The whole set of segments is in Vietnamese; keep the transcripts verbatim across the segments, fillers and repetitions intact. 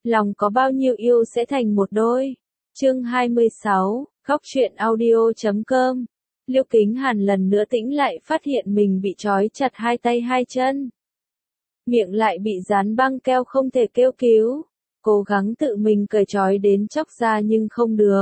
lòng có bao nhiêu yêu sẽ thành một đôi. Chương hai mươi sáu, Góc truyện audio chấm com. Liêu Kính Hàn lần nữa tĩnh lại phát hiện mình bị trói chặt hai tay hai chân. Miệng lại bị dán băng keo không thể kêu cứu. Cố gắng tự mình cởi trói đến chóc ra nhưng không được.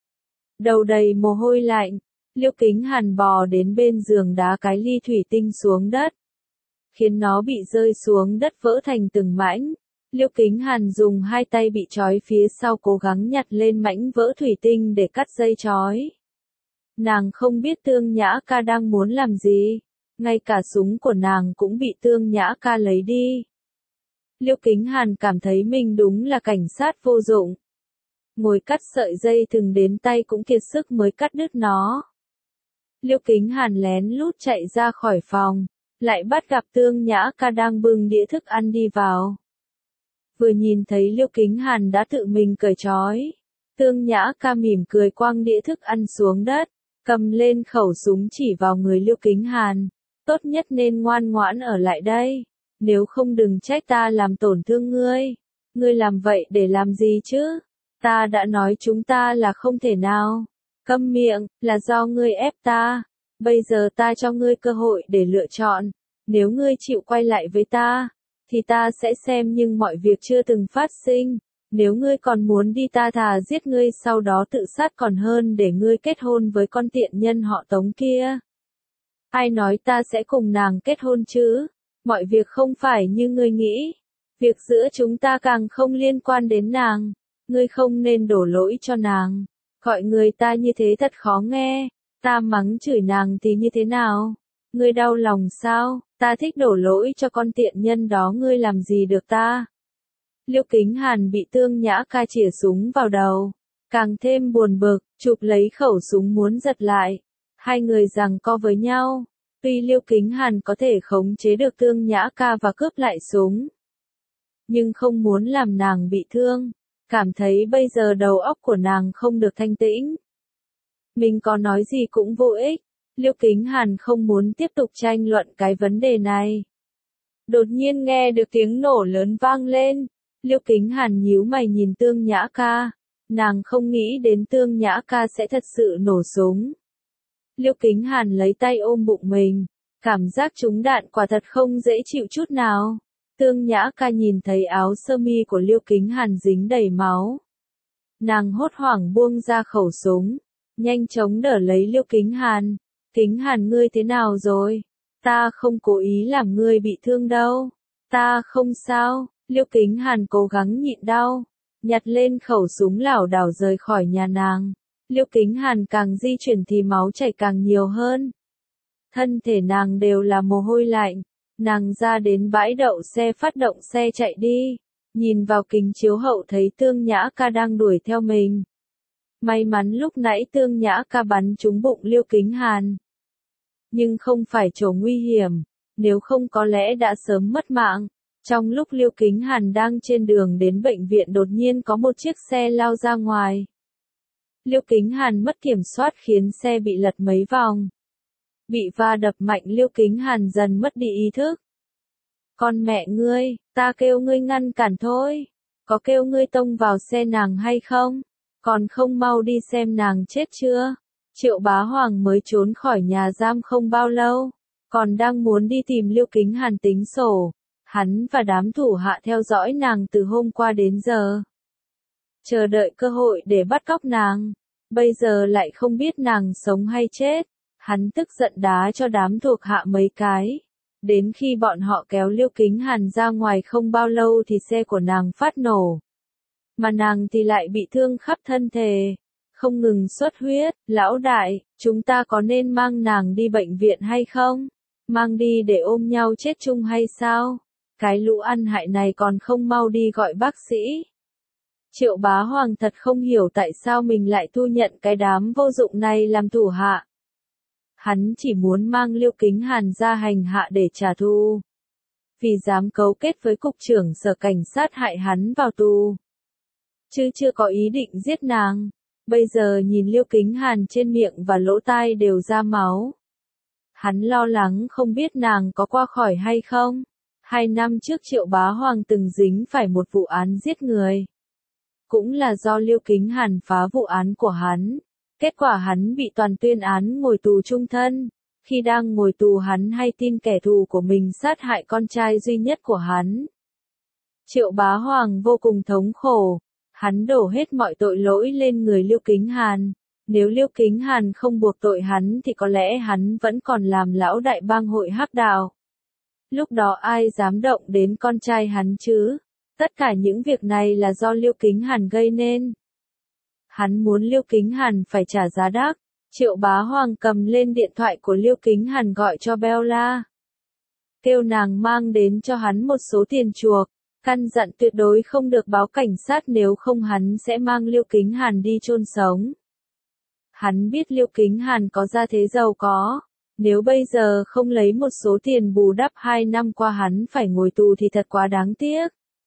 Đầu đầy mồ hôi lạnh, Liêu Kính Hàn bò đến bên giường đá cái ly thủy tinh xuống đất. Khiến nó bị rơi xuống đất vỡ thành từng mảnh. Liêu Kính Hàn dùng hai tay bị trói phía sau cố gắng nhặt lên mảnh vỡ thủy tinh để cắt dây trói. Nàng không biết Tương Nhã Ca đang muốn làm gì. Ngay cả súng của nàng cũng bị Tương Nhã Ca lấy đi. Liêu Kính Hàn cảm thấy mình đúng là cảnh sát vô dụng. Ngồi cắt sợi dây thừng đến tay cũng kiệt sức mới cắt đứt nó. Liêu Kính Hàn lén lút chạy ra khỏi phòng, lại bắt gặp Tương Nhã Ca đang bưng đĩa thức ăn đi vào. Vừa nhìn thấy Liêu Kính Hàn đã tự mình cởi trói, Tương Nhã Ca mỉm cười quăng đĩa thức ăn xuống đất, cầm lên khẩu súng chỉ vào người Liêu Kính Hàn. Tốt nhất nên ngoan ngoãn ở lại đây, nếu không đừng trách ta làm tổn thương ngươi. Ngươi làm vậy để làm gì chứ? Ta đã nói chúng ta là không thể nào. Câm miệng, là do ngươi ép ta. Bây giờ ta cho ngươi cơ hội để lựa chọn. Nếu ngươi chịu quay lại với ta, thì ta sẽ xem nhưng mọi việc chưa từng phát sinh. Nếu ngươi còn muốn đi ta thà giết ngươi sau đó tự sát còn hơn để ngươi kết hôn với con tiện nhân họ Tống kia. Ai nói ta sẽ cùng nàng kết hôn chứ? Mọi việc không phải như ngươi nghĩ. Việc giữa chúng ta càng không liên quan đến nàng. Ngươi không nên đổ lỗi cho nàng. Gọi người ta như thế thật khó nghe. Ta mắng chửi nàng thì như thế nào? Ngươi đau lòng sao? Ta thích đổ lỗi cho con tiện nhân đó, ngươi làm gì được ta? Liêu Kính Hàn bị Tương Nhã Ca chĩa súng vào đầu. Càng thêm buồn bực, chụp lấy khẩu súng muốn giật lại. Hai người giằng co với nhau. Tuy Liêu Kính Hàn có thể khống chế được Tương Nhã Ca và cướp lại súng, nhưng không muốn làm nàng bị thương. Cảm thấy bây giờ đầu óc của nàng không được thanh tĩnh. Mình có nói gì cũng vô ích. Liêu Kính Hàn không muốn tiếp tục tranh luận cái vấn đề này. Đột nhiên nghe được tiếng nổ lớn vang lên. Liêu Kính Hàn nhíu mày nhìn Tương Nhã Ca. Nàng không nghĩ đến Tương Nhã Ca sẽ thật sự nổ súng. Liêu Kính Hàn lấy tay ôm bụng mình. Cảm giác trúng đạn quả thật không dễ chịu chút nào. Tương Nhã Ca nhìn thấy áo sơ mi của Liêu Kính Hàn dính đầy máu. Nàng hốt hoảng buông ra khẩu súng. Nhanh chóng đỡ lấy Liêu Kính Hàn. Kính Hàn, ngươi thế nào rồi? Ta không cố ý làm ngươi bị thương đâu. Ta không sao. Liêu Kính Hàn cố gắng nhịn đau. Nhặt lên khẩu súng lảo đảo rời khỏi nhà nàng. Liêu Kính Hàn càng di chuyển thì máu chảy càng nhiều hơn. Thân thể nàng đều là mồ hôi lạnh. Nàng ra đến bãi đậu xe phát động xe chạy đi. Nhìn vào kính chiếu hậu thấy Tương Nhã Ca đang đuổi theo mình. May mắn lúc nãy Tương Nhã Ca bắn trúng bụng Liêu Kính Hàn. Nhưng không phải chỗ nguy hiểm. Nếu không có lẽ đã sớm mất mạng. Trong lúc Liêu Kính Hàn đang trên đường đến bệnh viện đột nhiên có một chiếc xe lao ra ngoài. Liêu Kính Hàn mất kiểm soát khiến xe bị lật mấy vòng. Bị va đập mạnh Liêu Kính Hàn dần mất đi ý thức. Con mẹ ngươi, ta kêu ngươi ngăn cản thôi. Có kêu ngươi tông vào xe nàng hay không? Còn không mau đi xem nàng chết chưa? Triệu Bá Hoàng mới trốn khỏi nhà giam không bao lâu. Còn đang muốn đi tìm Liêu Kính Hàn tính sổ. Hắn và đám thủ hạ theo dõi nàng từ hôm qua đến giờ. Chờ đợi cơ hội để bắt cóc nàng. Bây giờ lại không biết nàng sống hay chết. Hắn tức giận đá cho đám thuộc hạ mấy cái. Đến khi bọn họ kéo Liêu Kính Hàn ra ngoài không bao lâu thì xe của nàng phát nổ. Mà nàng thì lại bị thương khắp thân thể. Không ngừng xuất huyết. Lão đại, chúng ta có nên mang nàng đi bệnh viện hay không? Mang đi để ôm nhau chết chung hay sao? Cái lũ ăn hại này còn không mau đi gọi bác sĩ. Triệu Bá Hoàng thật không hiểu tại sao mình lại thu nhận cái đám vô dụng này làm thủ hạ. Hắn chỉ muốn mang Liêu Kính Hàn ra hành hạ để trả thù. Vì dám cấu kết với cục trưởng sở cảnh sát hại hắn vào tù. Chứ chưa có ý định giết nàng. Bây giờ nhìn Liêu Kính Hàn trên miệng và lỗ tai đều ra máu. Hắn lo lắng không biết nàng có qua khỏi hay không. Hai năm trước Triệu Bá Hoàng từng dính phải một vụ án giết người. Cũng là do Liêu Kính Hàn phá vụ án của hắn. Kết quả hắn bị toàn tuyên án ngồi tù chung thân. Khi đang ngồi tù hắn hay tin kẻ thù của mình sát hại con trai duy nhất của hắn. Triệu Bá Hoàng vô cùng thống khổ. Hắn đổ hết mọi tội lỗi lên người Liêu Kính Hàn. Nếu Liêu Kính Hàn không buộc tội hắn thì có lẽ hắn vẫn còn làm lão đại bang hội hắc đạo. Lúc đó ai dám động đến con trai hắn chứ? Tất cả những việc này là do Liêu Kính Hàn gây nên. Hắn muốn Liêu Kính Hàn phải trả giá đắt. Triệu Bá Hoàng cầm lên điện thoại của Liêu Kính Hàn gọi cho Bella. Kêu nàng mang đến cho hắn một số tiền chuộc. Căn dặn tuyệt đối không được báo cảnh sát nếu không hắn sẽ mang Liêu Kính Hàn đi chôn sống. Hắn biết Liêu Kính Hàn có gia thế giàu có. Nếu bây giờ không lấy một số tiền bù đắp hai năm qua hắn phải ngồi tù thì thật quá đáng tiếc.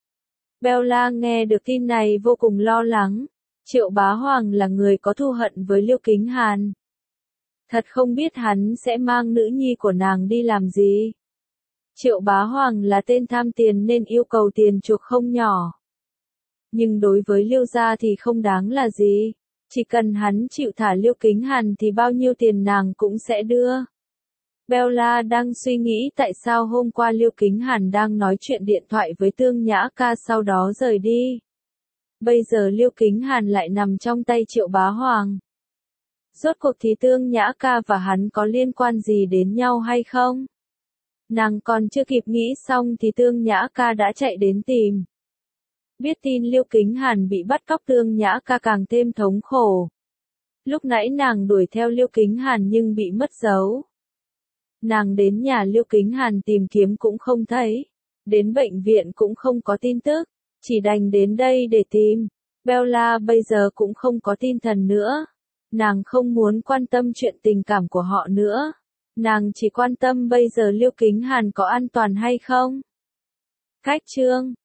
Bella nghe được tin này vô cùng lo lắng. Triệu Bá Hoàng là người có thù hận với Liêu Kính Hàn. Thật không biết hắn sẽ mang nữ nhi của nàng đi làm gì. Triệu Bá Hoàng là tên tham tiền nên yêu cầu tiền chuộc không nhỏ. Nhưng đối với Liêu gia thì không đáng là gì. Chỉ cần hắn chịu thả Liêu Kính Hàn thì bao nhiêu tiền nàng cũng sẽ đưa. Bella đang suy nghĩ tại sao hôm qua Liêu Kính Hàn đang nói chuyện điện thoại với Tương Nhã Ca sau đó rời đi. Bây giờ Liêu Kính Hàn lại nằm trong tay Triệu Bá Hoàng. Rốt cuộc thì Tương Nhã Ca và hắn có liên quan gì đến nhau hay không? Nàng còn chưa kịp nghĩ xong thì Tương Nhã Ca đã chạy đến tìm. Biết tin Liêu Kính Hàn bị bắt cóc Tương Nhã Ca càng thêm thống khổ. Lúc nãy nàng đuổi theo Liêu Kính Hàn nhưng bị mất dấu. Nàng đến nhà Liêu Kính Hàn tìm kiếm cũng không thấy. Đến bệnh viện cũng không có tin tức. Chỉ đành đến đây để tìm. Bella bây giờ cũng không có tinh thần nữa. Nàng không muốn quan tâm chuyện tình cảm của họ nữa. Nàng chỉ quan tâm bây giờ Liêu Kính Hàn có an toàn hay không. Cách chương